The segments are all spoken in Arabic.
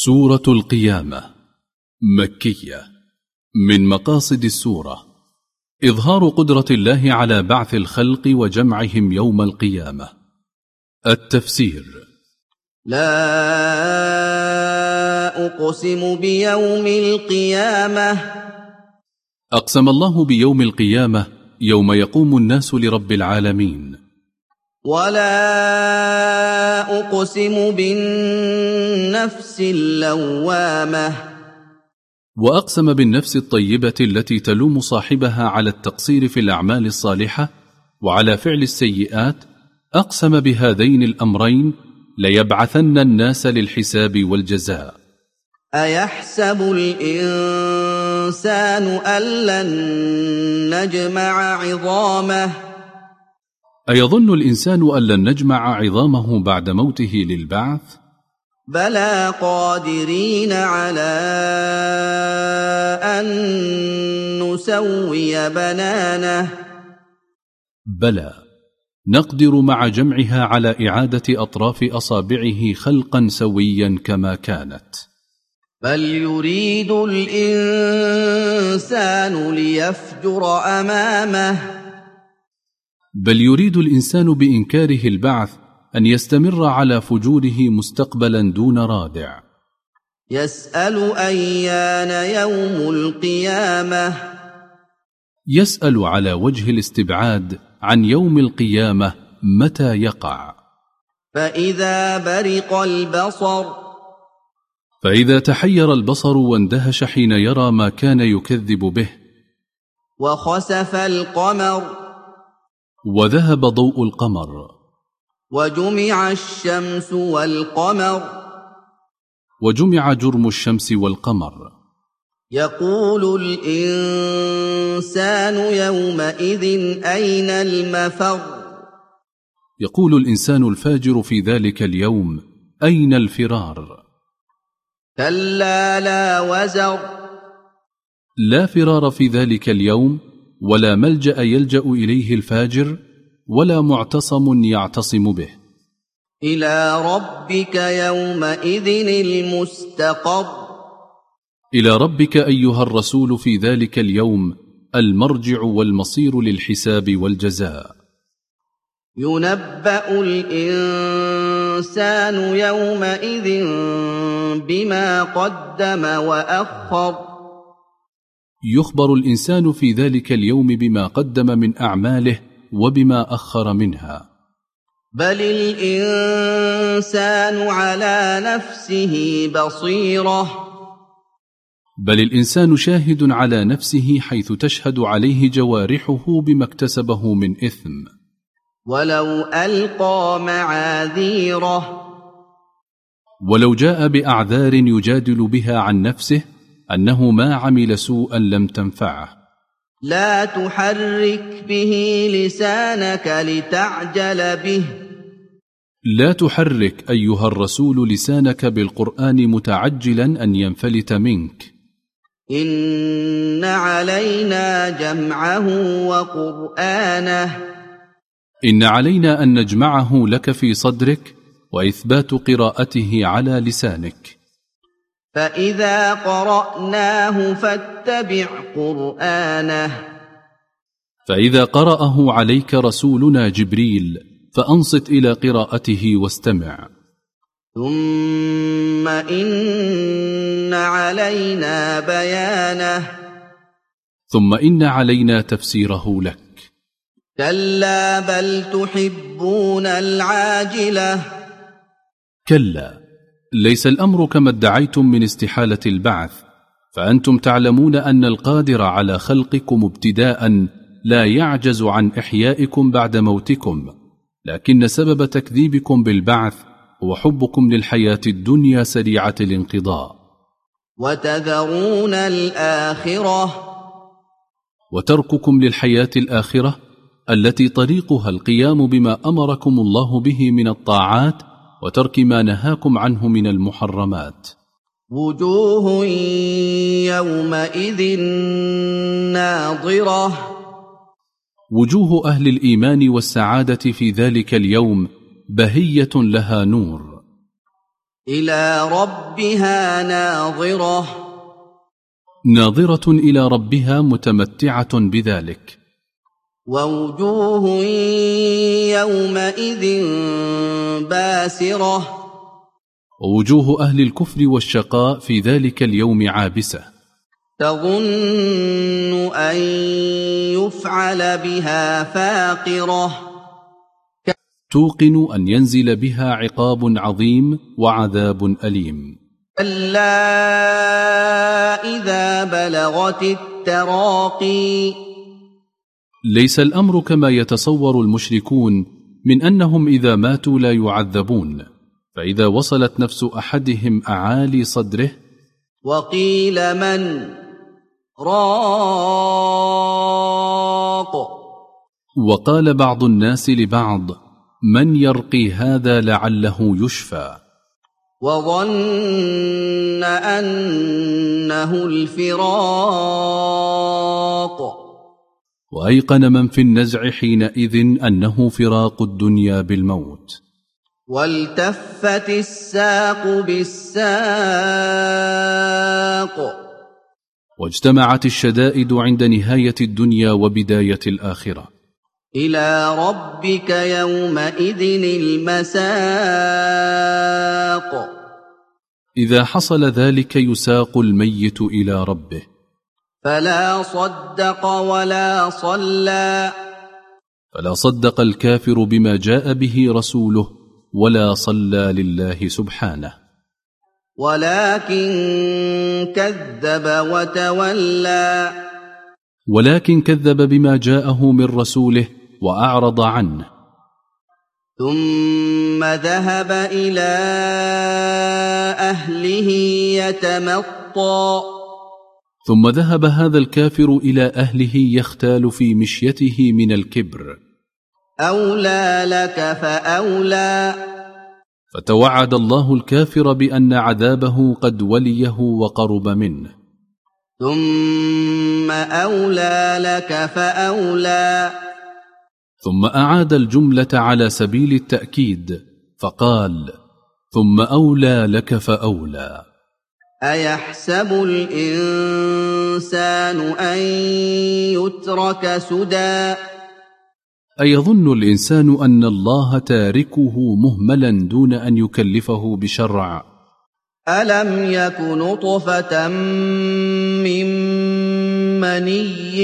سورة القيامة مكية. من مقاصد السورة إظهار قدرة الله على بعث الخلق وجمعهم يوم القيامة. التفسير: لا أقسم بيوم القيامة. أقسم الله بيوم القيامة يوم يقوم الناس لرب العالمين. ولا أقسم بالنفس اللوامة. وأقسم بالنفس الطيبة التي تلوم صاحبها على التقصير في الأعمال الصالحة وعلى فعل السيئات. أقسم بهذين الأمرين: ليبعثن الناس للحساب والجزاء. أيحسب الإنسان أن لن نجمع عظامه. أيظن الإنسان أن لن نجمع عظامه بعد موته للبعث؟ بلى قادرين على أن نسوي بنانه. بلى، نقدر مع جمعها على إعادة أطراف أصابعه خلقا سويا كما كانت. بل يريد الإنسان ليفجر أمامه. بل يريد الإنسان بإنكاره البعث أن يستمر على فجوره مستقبلا دون رادع. يسأل أيان يوم القيامة. يسأل على وجه الاستبعاد عن يوم القيامة متى يقع. فإذا برق البصر. فإذا تحير البصر واندهش حين يرى ما كان يكذب به. وخسف القمر. وذهب ضوء القمر. وجمع الشمس والقمر. وجمع جرم الشمس والقمر. يقول الإنسان يومئذ أين المفر. يقول الإنسان الفاجر في ذلك اليوم: أين الفرار؟ كلا لا وزر. لا فرار في ذلك اليوم، ولا ملجأ يلجأ إليه الفاجر، ولا معتصم يعتصم به. إلى ربك يومئذ المستقر. إلى ربك أيها الرسول في ذلك اليوم المرجع والمصير للحساب والجزاء. ينبأ الإنسان يومئذ بما قدم وأخر. يخبر الإنسان في ذلك اليوم بما قدم من أعماله وبما أخر منها. بل الإنسان على نفسه بصيرة. بل الإنسان شاهد على نفسه حيث تشهد عليه جوارحه بما اكتسبه من إثم. ولو ألقى معاذيره. ولو جاء بأعذار يجادل بها عن نفسه أنه ما عمل سوءا لم تنفعه. لا تحرك به لسانك لتعجل به. لا تحرك أيها الرسول لسانك بالقرآن متعجلا أن ينفلت منك. إن علينا جمعه وقرآنه. إن علينا أن نجمعه لك في صدرك وإثبات قراءته على لسانك. فإذا قرأناه فاتبع قرآنه. فإذا قرأه عليك رسولنا جبريل فأنصت إلى قراءته واستمع. ثم إن علينا بيانه. ثم إن علينا تفسيره لك. كلا بل تحبون العاجلة. كلا، ليس الأمر كما ادعيتم من استحالة البعث، فأنتم تعلمون أن القادر على خلقكم ابتداء لا يعجز عن إحيائكم بعد موتكم، لكن سبب تكذيبكم بالبعث هو حبكم للحياة الدنيا سريعة الانقضاء. وتذرون الآخرة. وترككم للحياة الآخرة التي طريقها القيام بما أمركم الله به من الطاعات وترك ما نهاكم عنه من المحرمات. وجوه يومئذ ناضرة. وجوه أهل الإيمان والسعادة في ذلك اليوم بهية لها نور. إِلَىٰ رَبِّهَا نَاظِرَةٌ ناظرة إلى ربها متمتعة بذلك. وَوُجُوهٌ يَوْمَئِذٍ بَاسِرَةٌ ووجوه أهل الكفر والشقاء في ذلك اليوم عابسة، تَظُنُّ أَن يُفْعَلَ بِهَا فَاقِرَةٌ توقن أن ينزل بها عقاب عظيم وعذاب أليم. كَلَّا إِذَا بَلَغَتِ التَّرَاقِيَ ليس الأمر كما يتصور المشركون من أنهم إذا ماتوا لا يعذبون، فإذا وصلت نفس أحدهم أعالي صدره وقيل من راق، وقال بعض الناس لبعض من يرقي هذا لعله يشفى، وظن أنه الفراق، وأيقن من في النزع حينئذ أنه فراق الدنيا بالموت. والتفت الساق بالساق واجتمعت الشدائد عند نهاية الدنيا وبداية الآخرة. إلى ربك يومئذ المساق. إذا حصل ذلك يساق الميت إلى ربه. فلا صدق ولا صلى. فلا صدق الكافر بما جاء به رسوله ولا صلى لله سبحانه، ولكن كذب وتولى. ولكن كذب بما جاءه من رسوله وأعرض عنه. ثم ذهب إلى أهله يتمطى. ثم ذهب هذا الكافر إلى أهله يختال في مشيته من الكبر. أولى لك فأولى. فتوعد الله الكافر بأن عذابه قد وليه وقرب منه. ثم أولى لك فأولى. ثم أعاد الجملة على سبيل التأكيد فقال ثم أولى لك فأولى. أيحسب الإنسان أن يترك سدى. أيظن الإنسان أن الله تاركه مهملا دون أن يكلفه بشرع؟ ألم يك نطفة من مني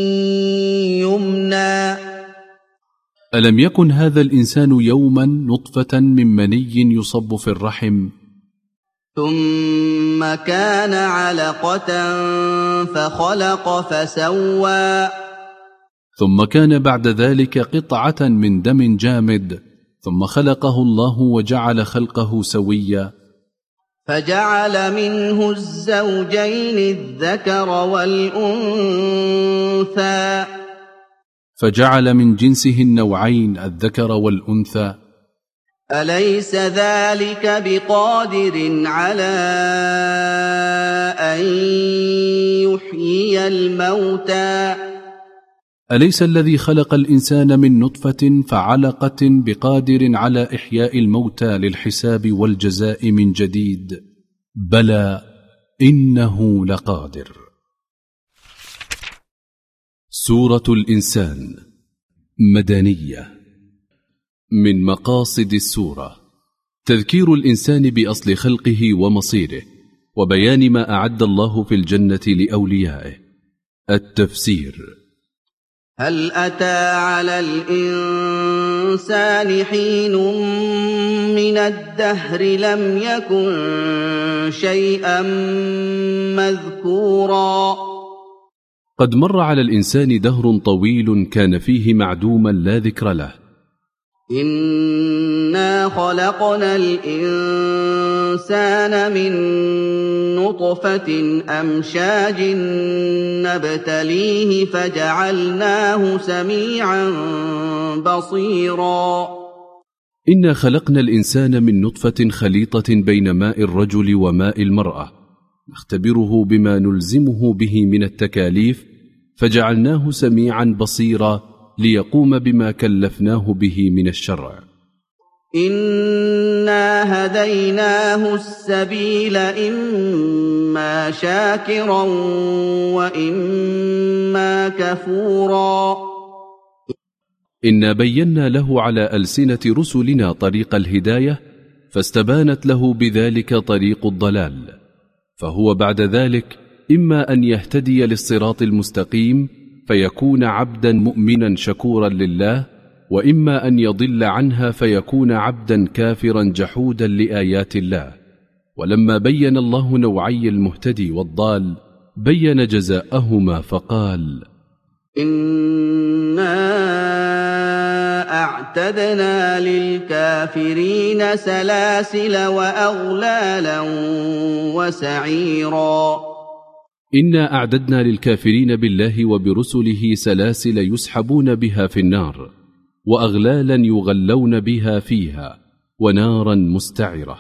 يمنى. ألم يكن هذا الإنسان يوما نطفة من مني يصب في الرحم، ثم كان علقة فخلق فسوى، ثم كان بعد ذلك قطعة من دم جامد ثم خلقه الله وجعل خلقه سويا، فجعل منه الزوجين الذكر والأنثى، فجعل من جنسه النوعين الذكر والأنثى. أليس ذلك بقادر على أن يحيي الموتى. أليس الذي خلق الإنسان من نطفة فعلقة بقادر على إحياء الموتى للحساب والجزاء من جديد؟ بلى إنه لقادر. سورة الإنسان مدنية. من مقاصد السورة تذكير الإنسان بأصل خلقه ومصيره، وبيان ما أعد الله في الجنة لأوليائه. التفسير: هل أتى على الإنسان حين من الدهر لم يكن شيئا مذكورا. قد مر على الإنسان دهر طويل كان فيه معدوما لا ذكر له. إنا خلقنا الإنسان من نطفة أمشاج نبتليه فجعلناه سميعا بصيرا. إنا خلقنا الإنسان من نطفة خليطة بين ماء الرجل وماء المرأة نختبره بما نلزمه به من التكاليف، فجعلناه سميعا بصيرا ليقوم بما كلفناه به من الشرع. إِنَّا هَدَيْنَاهُ السَّبِيلَ إِمَّا شَاكِرًا وَإِمَّا كَفُورًا إنا بينا له على ألسنة رسلنا طريق الهداية فاستبانت له بذلك طريق الضلال، فهو بعد ذلك إما أن يهتدي للصراط المستقيم فيكون عبدا مؤمنا شكورا لله، وإما أن يضل عنها فيكون عبدا كافرا جحودا لآيات الله. ولما بين الله نوعي المهتدي والضال بين جزاءهما فقال: إِنَّا أَعْتَدْنَا لِلْكَافِرِينَ سَلَاسِلَ وَأَغْلَالًا وَسَعِيرًا إنا أعددنا للكافرين بالله وبرسله سلاسل يسحبون بها في النار، وأغلالا يغلون بها فيها، ونارا مستعرة.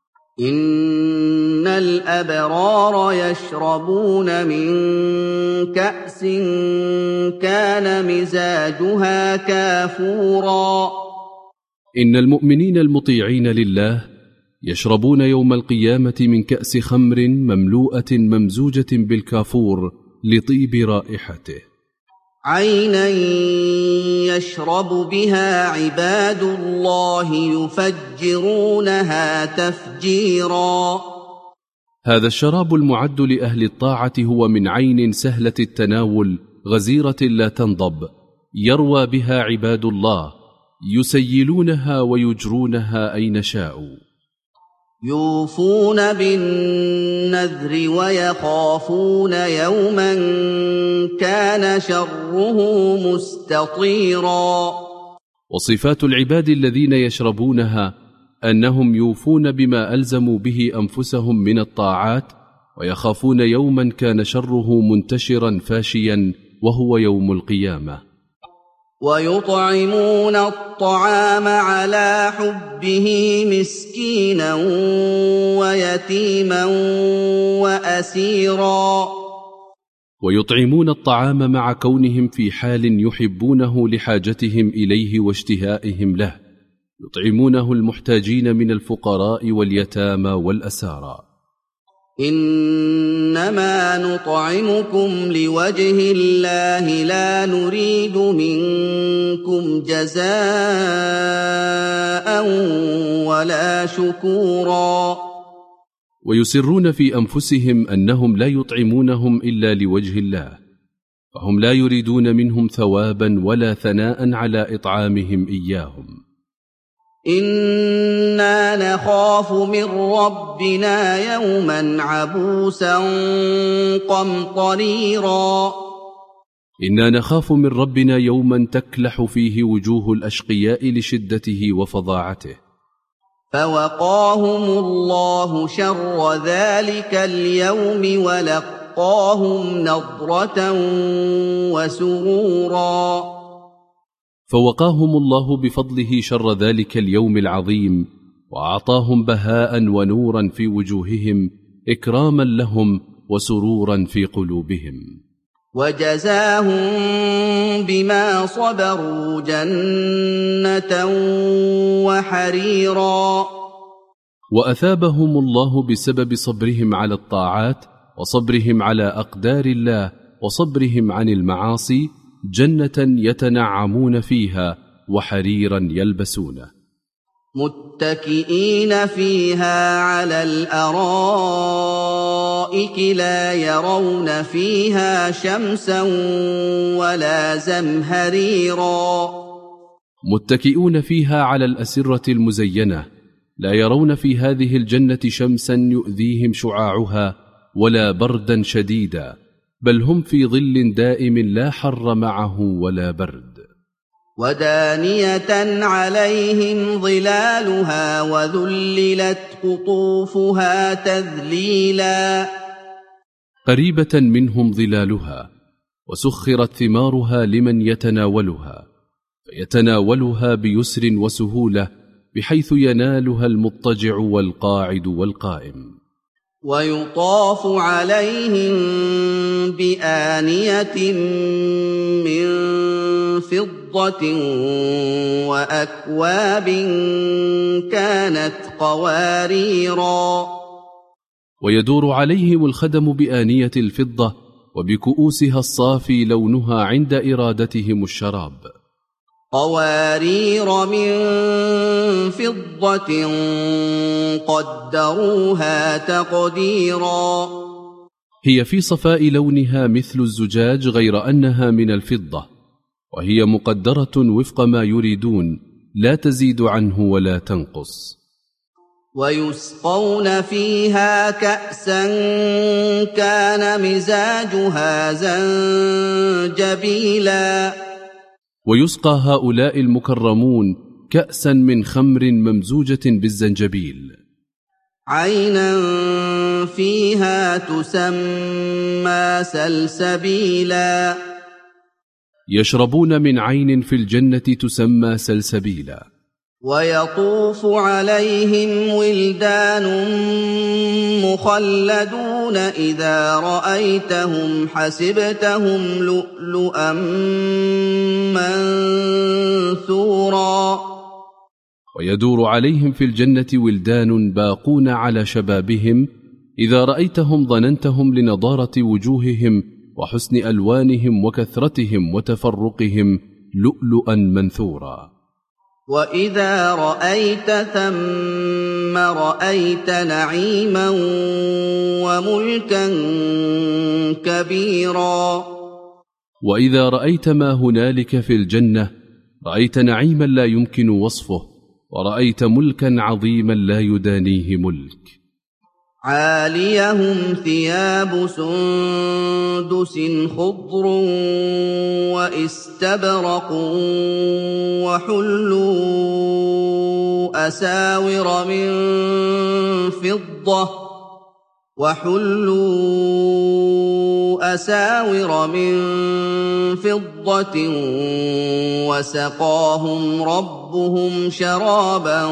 إِنَّ الْأَبْرَارَ يَشْرَبُونَ مِن كَأْسٍ كَانَ مِزَاجُهَا كَافُورًا إن المؤمنين المطيعين لله يشربون يوم القيامة من كأس خمر مملوءة ممزوجة بالكافور لطيب رائحته. عَيْنًا يَشْرَبُ بِهَا عِبَادُ اللَّهِ يُفَجِّرُونَهَا تَفْجِيرًا هذا الشراب المعد لأهل الطاعة هو من عين سهلة التناول غزيرة لا تنضب، يروى بها عباد الله يسيلونها ويجرونها أين شاءوا. يوفون بالنذر ويخافون يوما كان شره مستطيرا. وصفات العباد الذين يشربونها أنهم يوفون بما ألزموا به أنفسهم من الطاعات، ويخافون يوما كان شره منتشرا فاشيا وهو يوم القيامة. ويطعمون الطعام على حبه مسكينا ويتيما وأسيرا. ويطعمون الطعام مع كونهم في حال يحبونه لحاجتهم إليه واشتهائهم له، يطعمونه المحتاجين من الفقراء واليتامى والأسارى. إنما نطعمكم لوجه الله لا نريد منكم جزاء ولا شكورا. ويسرون في أنفسهم أنهم لا يطعمونهم إلا لوجه الله، فهم لا يريدون منهم ثوابا ولا ثناء على إطعامهم إياهم. إنا نخاف من ربنا يوما عبوسا قمطريرا. إنا نخاف من ربنا يوما تكلح فيه وجوه الأشقياء لشدته وفظاعته. فوقاهم الله شر ذلك اليوم ولقاهم نضرة وسرورا. فوقاهم الله بفضله شر ذلك اليوم العظيم، وأعطاهم بهاء ونورا في وجوههم إكراما لهم وسرورا في قلوبهم. وجزاهم بما صبروا جنة وحريرا. وأثابهم الله بسبب صبرهم على الطاعات وصبرهم على أقدار الله وصبرهم عن المعاصي جنة يتنعمون فيها وحريرا يلبسونه. متكئين فيها على الأرائك لا يرون فيها شمسا ولا زمهريرا. متكئون فيها على الأسرة المزينة لا يرون في هذه الجنة شمسا يؤذيهم شعاعها ولا بردا شديدا، بل هم في ظل دائم لا حر معه ولا برد. ودانية عليهم ظلالها وذللت قطوفها تذليلا. قريبة منهم ظلالها وسخرت ثمارها لمن يتناولها، فيتناولها بيسر وسهولة بحيث ينالها المضطجع والقاعد والقائم. ويطاف عليهم بآنية من فضة فِضَّةٍ وَأَكْوَابٍ كَانَتْ قَوَارِيرَا. ويدور عليهم الخدم بآنية الفضة وبكؤوسها الصافي لونها عند إرادتهم الشراب. قوارير من فضة قدروها تقديرا. هي في صفاء لونها مثل الزجاج غير أنها من الفضة، وهي مقدرة وفق ما يريدون، لا تزيد عنه ولا تنقص. ويسقون فيها كأسا كان مزاجها زنجبيلا. ويسقى هؤلاء المكرمون كأسا من خمر ممزوجة بالزنجبيل، عينا فيها تسمى سلسبيلا. يشربون من عين في الجنة تسمى سلسبيلا. ويطوف عليهم ولدان مخلدون إذا رأيتهم حسبتهم لؤلؤا منثورا. ويدور عليهم في الجنة ولدان باقون على شبابهم، إذا رأيتهم ظننتهم لنضارة وجوههم وحسن ألوانهم وكثرتهم وتفرقهم لؤلؤا منثورا. وإذا رأيت ثم رأيت نعيما وملكا كبيرا. وإذا رأيت ما هنالك في الجنة رأيت نعيما لا يمكن وصفه، ورأيت ملكا عظيما لا يدانيه ملك. عاليهم ثياب سندس خضر واستبرق وحلوا أساور من فضة وسقاهم ربهم شرابا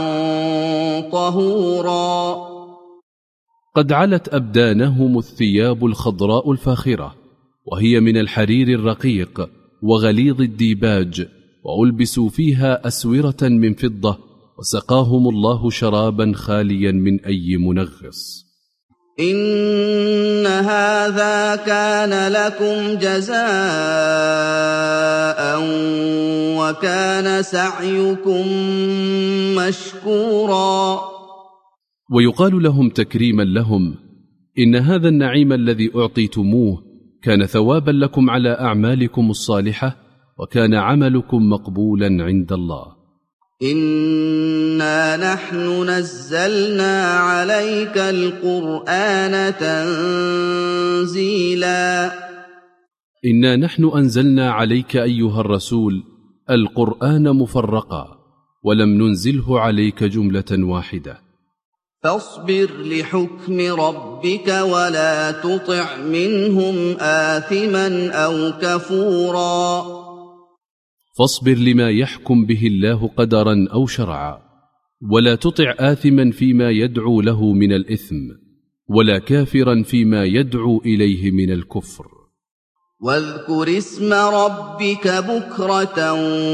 طهورا. قد علت أبدانهم الثياب الخضراء الفاخرة، وهي من الحرير الرقيق وغليظ الديباج، وألبسوا فيها أسورة من فضة، وسقاهم الله شرابا خاليا من أي منغص. إن هذا كان لكم جزاء وكان سعيكم مشكورا. ويقال لهم تكريما لهم: إن هذا النعيم الذي أعطيتموه كان ثوابا لكم على أعمالكم الصالحة، وكان عملكم مقبولا عند الله. إنا نحن نزلنا عليك القرآن تنزيلا. إنا نحن أنزلنا عليك أيها الرسول القرآن مفرقا، ولم ننزله عليك جملة واحدة. فاصبر لحكم ربك ولا تطع منهم آثما أو كفورا. فاصبر لما يحكم به الله قدرا أو شرعا، ولا تطع آثما فيما يدعو له من الإثم، ولا كافرا فيما يدعو إليه من الكفر. واذكر اسم ربك بكرة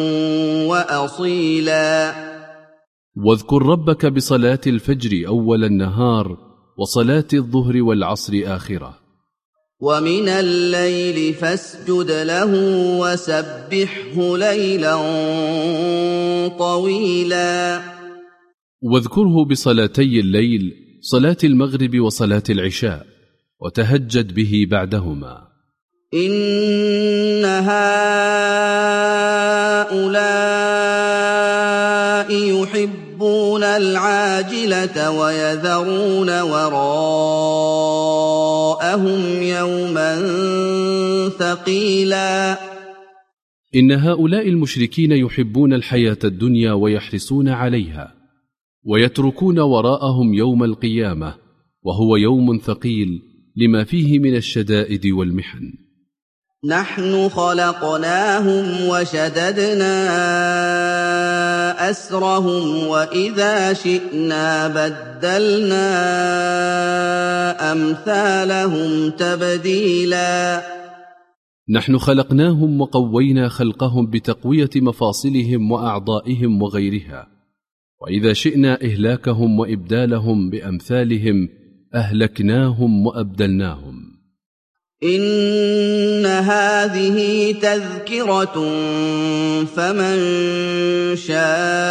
وأصيلا. واذكر ربك بصلاة الفجر أول النهار، وصلاة الظهر والعصر آخرة. ومن الليل فاسجد له وسبحه ليلا طويلا. واذكره بصلاتي الليل، صلاة المغرب وصلاة العشاء، وتهجد به بعدهما. إن هؤلاء يحبون العاجلة ويذرون وراءهم يوما ثقيلا. إن هؤلاء المشركين يحبون الحياة الدنيا ويحرصون عليها، ويتركون وراءهم يوم القيامة، وهو يوم ثقيل لما فيه من الشدائد والمحن. نحن خلقناهم وشددنا أسرهم وإذا شئنا بدلنا أمثالهم تبديلا. نحن خلقناهم وقوينا خلقهم بتقوية مفاصلهم وأعضائهم وغيرها، وإذا شئنا إهلاكهم وإبدالهم بأمثالهم أهلكناهم وأبدلناهم. إن هذه تذكرة فمن شاء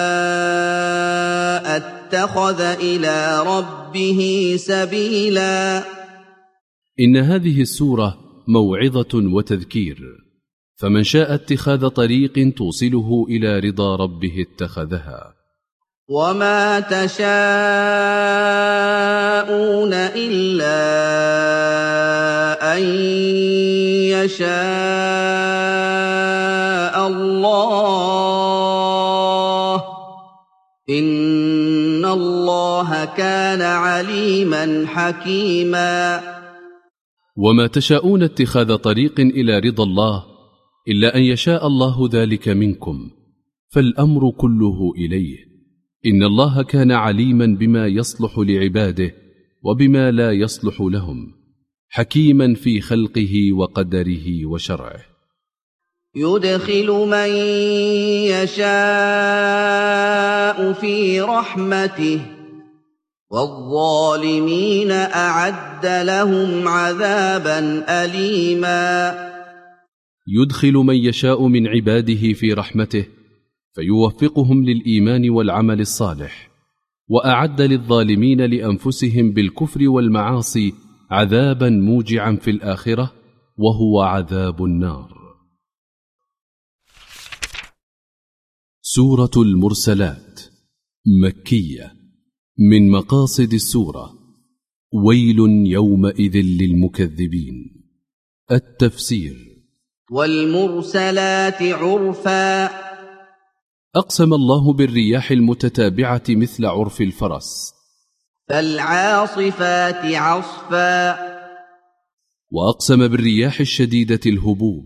اتخذ إلى ربه سبيلا. إن هذه السورة موعظة وتذكير، فمن شاء اتخاذ طريق توصله إلى رضا ربه اتخذها. وما تشاءون إلا أن يشاء الله إن الله كان عليما حكيما. وما تشاءون اتخاذ طريق إلى رضا الله إلا أن يشاء الله ذلك منكم، فالأمر كله إليه. إن الله كان عليما بما يصلح لعباده وبما لا يصلح لهم، حكيما في خلقه وقدره وشرعه. يدخل من يشاء في رحمته والظالمين أعد لهم عذابا أليما. يدخل من يشاء من عباده في رحمته فيوفقهم للإيمان والعمل الصالح، وأعد للظالمين لأنفسهم بالكفر والمعاصي عذابا موجعا في الآخرة، وهو عذاب النار. سورة المرسلات مكية. من مقاصد السورة ويل يومئذ للمكذبين. التفسير: والمرسلات عرفا. أقسم الله بالرياح المتتابعة مثل عرف الفرس. فالعاصفات عصفا. وأقسم بالرياح الشديدة الهبوب.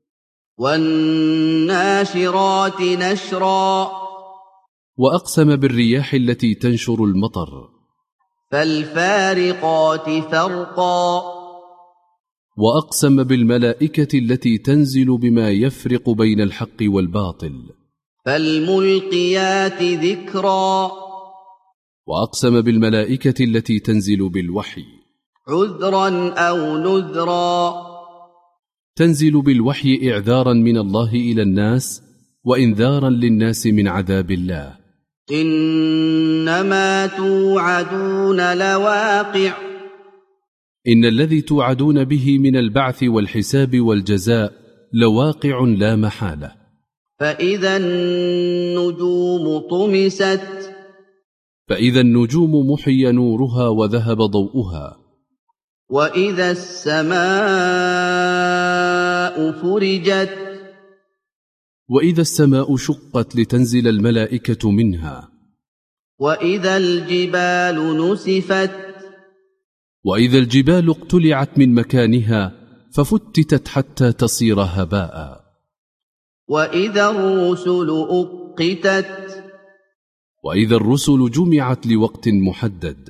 والناشرات نشرا. وأقسم بالرياح التي تنشر المطر. فالفارقات فرقا. وأقسم بالملائكة التي تنزل بما يفرق بين الحق والباطل. فالملقيات ذكرا. وأقسم بالملائكة التي تنزل بالوحي. عذرا أو نذرا. تنزل بالوحي إعذارا من الله إلى الناس وإنذارا للناس من عذاب الله. إنما توعدون لواقع. إن الذي توعدون به من البعث والحساب والجزاء لواقع لا محالة. فإذا النجوم طمست. فإذا النجوم محي نورها وذهب ضوءها. وإذا السماء فرجت. وإذا السماء شقت لتنزل الملائكة منها. وإذا الجبال نسفت. وإذا الجبال اقتلعت من مكانها ففتتت حتى تصير هباء. وإذا الرسل أقتت. وإذا الرسل جمعت لوقت محدد.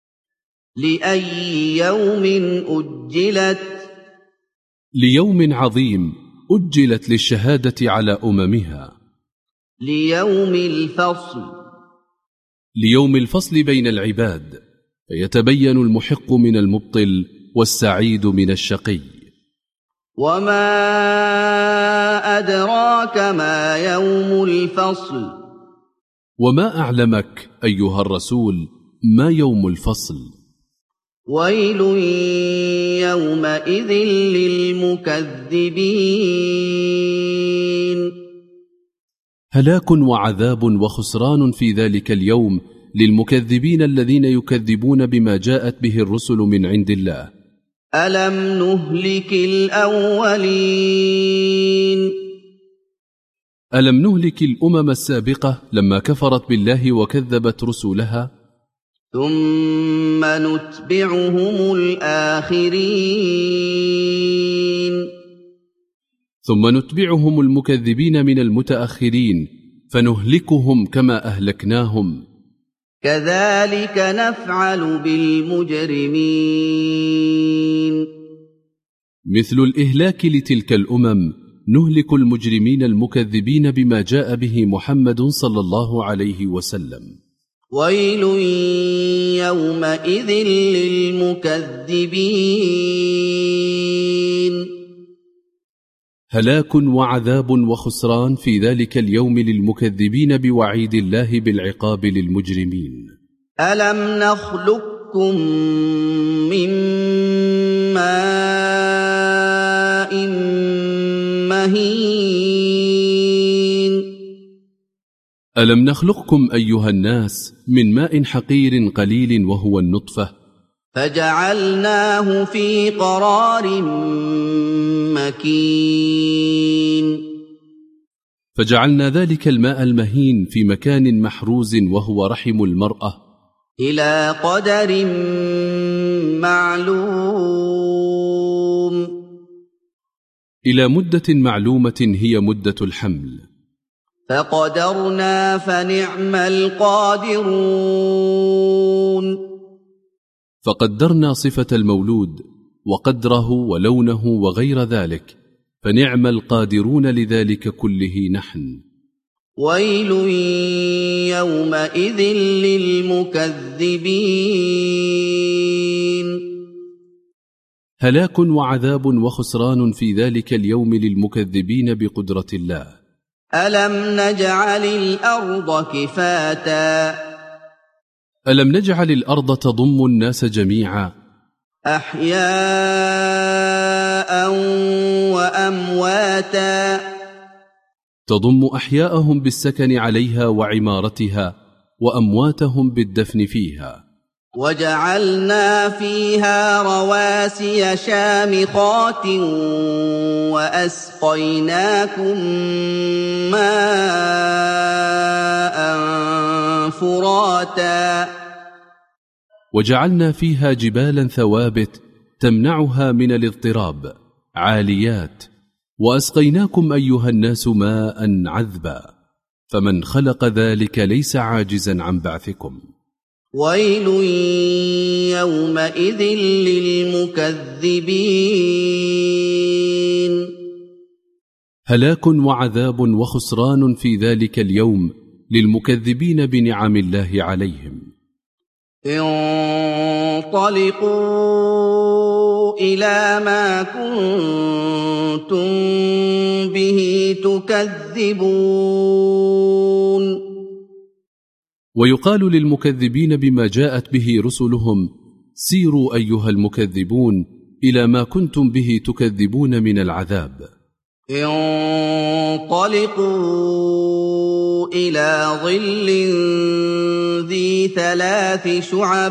لأي يوم أجلت. ليوم عظيم أجلت للشهادة على أممها. ليوم الفصل. ليوم الفصل بين العباد، فيتبين المحق من المبطل والسعيد من الشقي. وما أدراك ما يوم الفصل. وما أعلمك أيها الرسول ما يوم الفصل. ويل يومئذ للمكذبين. هلاك وعذاب وخسران في ذلك اليوم للمكذبين الذين يكذبون بما جاءت به الرسل من عند الله. ألم نهلك الأولين. ألم نهلك الأمم السابقة لما كفرت بالله وكذبت رسلها؟ ثم نتبعهم الآخرين. ثم نتبعهم المكذبين من المتأخرين فنهلكهم كما أهلكناهم. كذلك نفعل بالمجرمين. مثل الإهلاك لتلك الأمم نهلك المجرمين المكذبين بما جاء به محمد صلى الله عليه وسلم. ويل يومئذ للمكذبين. هلاك وعذاب وخسران في ذلك اليوم للمكذبين بوعيد الله بالعقاب للمجرمين. ألم نخلقكم من ماء مهين. ألم نخلقكم أيها الناس من ماء حقير قليل وهو النطفة، فجعلناه في قرار مكين. فجعلنا ذلك الماء المهين في مكان محروز وهو رحم المرأة، إلى قدر معلوم، إلى مدة معلومة هي مدة الحمل. فقدرنا فنعم القادرون. فقدرنا صفة المولود وقدره ولونه وغير ذلك، فنعم القادرون لذلك كله نحن. ويل يومئذ للمكذبين. هلاك وعذاب وخسران في ذلك اليوم للمكذبين بقدرة الله. ألم نجعل الأرض كفاتا. ألم نجعل الأرض تضم الناس جميعا، أحياء وأمواتا، تضم أحياءهم بالسكن عليها وعمارتها، وأمواتهم بالدفن فيها. وجعلنا فيها رواسي شامخات وأسقيناكم ماء فراتا. وجعلنا فيها جبالا ثوابت تمنعها من الاضطراب عاليات، وأسقيناكم أيها الناس ماء عذبا، فمن خلق ذلك ليس عاجزا عن بعثكم. ويل يومئذ للمكذبين. هلاك وعذاب وخسران في ذلك اليوم للمكذبين بنعم الله عليهم. انطلقوا إلى ما كنتم به تكذبون. ويقال للمكذبين بما جاءت به رسلهم: سيروا أيها المكذبون إلى ما كنتم به تكذبون من العذاب. انطلقوا إلى ظل ذي 3 شعب.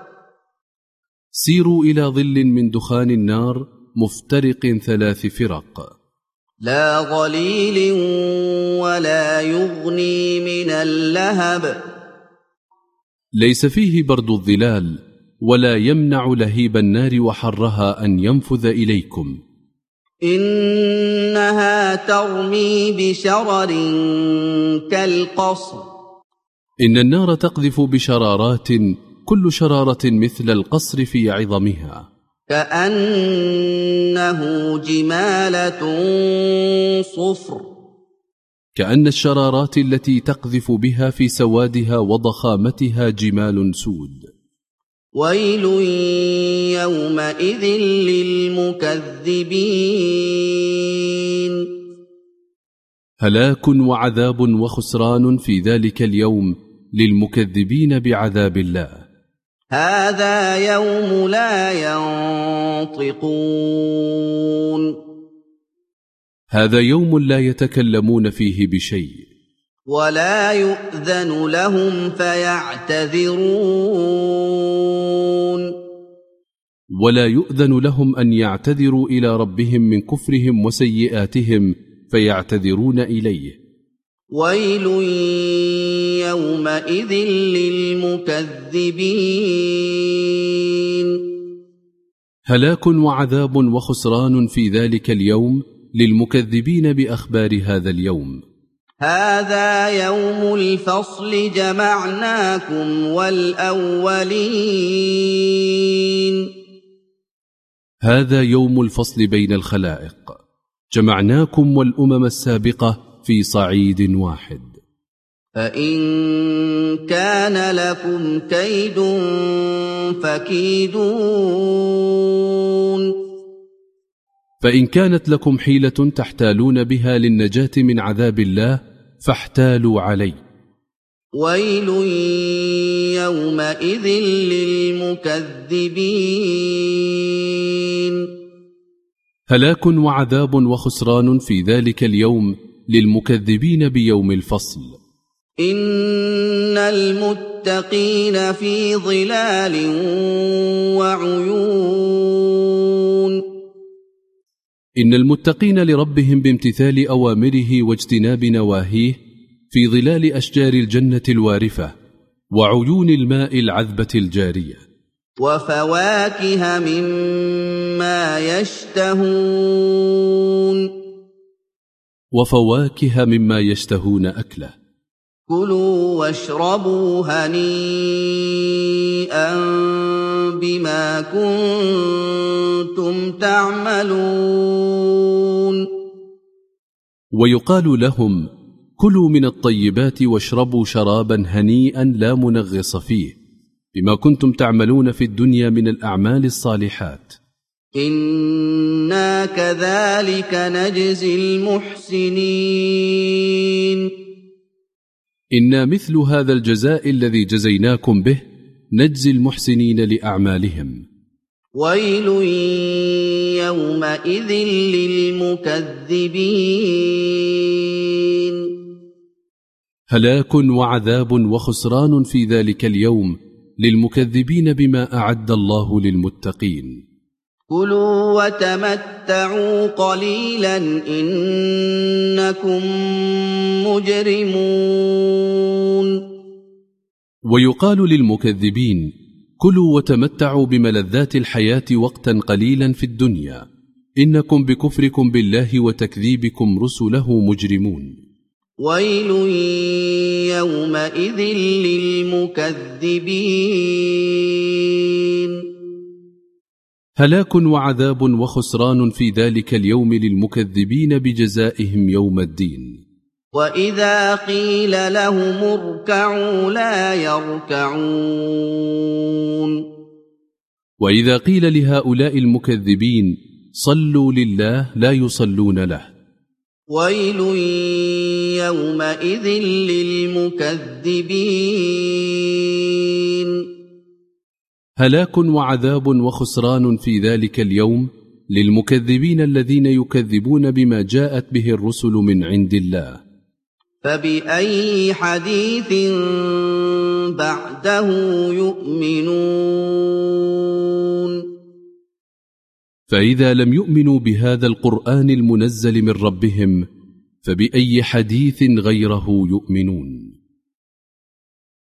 سيروا إلى ظل من دخان النار مفترق 3 فرق، لا ظليل ولا يغني من اللهب. ليس فيه برد الظلال ولا يمنع لهيب النار وحرها أن ينفذ إليكم. إنها ترمي بشرر كالقصر. إن النار تقذف بشرارات كل شرارة مثل القصر في عظمها، كأنه جمالة صفر. كأن الشرارات التي تقذف بها في سوادها وضخامتها جمال سود. ويل يومئذ للمكذبين. هلاك وعذاب وخسران في ذلك اليوم للمكذبين بعذاب الله. هذا يوم لا ينطقون. هذا يوم لا يتكلمون فيه بشيء، ولا يؤذن لهم فيعتذرون. ولا يؤذن لهم أن يعتذروا إلى ربهم من كفرهم وسيئاتهم فيعتذرون إليه. ويل يومئذ للمكذبين. هلاك وعذاب وخسران في ذلك اليوم للمكذبين بأخبار هذا اليوم. هذا يوم الفصل جمعناكم والأولين. هذا يوم الفصل بين الخلائق، جمعناكم والأمم السابقة في صعيد واحد. فإن كان لكم كيد فكيدون. فإن كانت لكم حيلة تحتالون بها للنجاة من عذاب الله فاحتالوا علي. ويل يومئذ للمكذبين. هلاك وعذاب وخسران في ذلك اليوم للمكذبين بيوم الفصل. إن المتقين في ظلال وعيون. إن المتقين لربهم بامتثال أوامره واجتناب نواهيه في ظلال أشجار الجنة الوارفة وعيون الماء العذبة الجارية. وفواكه مما يشتهون. وفواكه مما يشتهون أكله. كلوا واشربوا هنيئا بما كنتم تعملون. ويقال لهم: كلوا من الطيبات واشربوا شرابا هنيئا لا منغص فيه بما كنتم تعملون في الدنيا من الأعمال الصالحات. إنا كذلك نجزي المحسنين. إنا مثل هذا الجزاء الذي جزيناكم به نجزي المحسنين لأعمالهم. ويل يومئذ للمكذبين. هلاك وعذاب وخسران في ذلك اليوم للمكذبين بما أعد الله للمتقين. كلوا وتمتعوا قليلا إنكم مجرمون. ويقال للمكذبين: كلوا وتمتعوا بملذات الحياة وقتا قليلا في الدنيا إنكم بكفركم بالله وتكذيبكم رسله مجرمون. ويل يومئذ للمكذبين. هلاك وعذاب وخسران في ذلك اليوم للمكذبين بجزائهم يوم الدين. وإذا قيل لهم اركعوا لا يركعون. وإذا قيل لهؤلاء المكذبين صلوا لله لا يصلون له. ويل يومئذ للمكذبين. هلاك وعذاب وخسران في ذلك اليوم للمكذبين الذين يكذبون بما جاءت به الرسل من عند الله. فبأي حديث بعده يؤمنون. فإذا لم يؤمنوا بهذا القرآن المنزل من ربهم فبأي حديث غيره يؤمنون.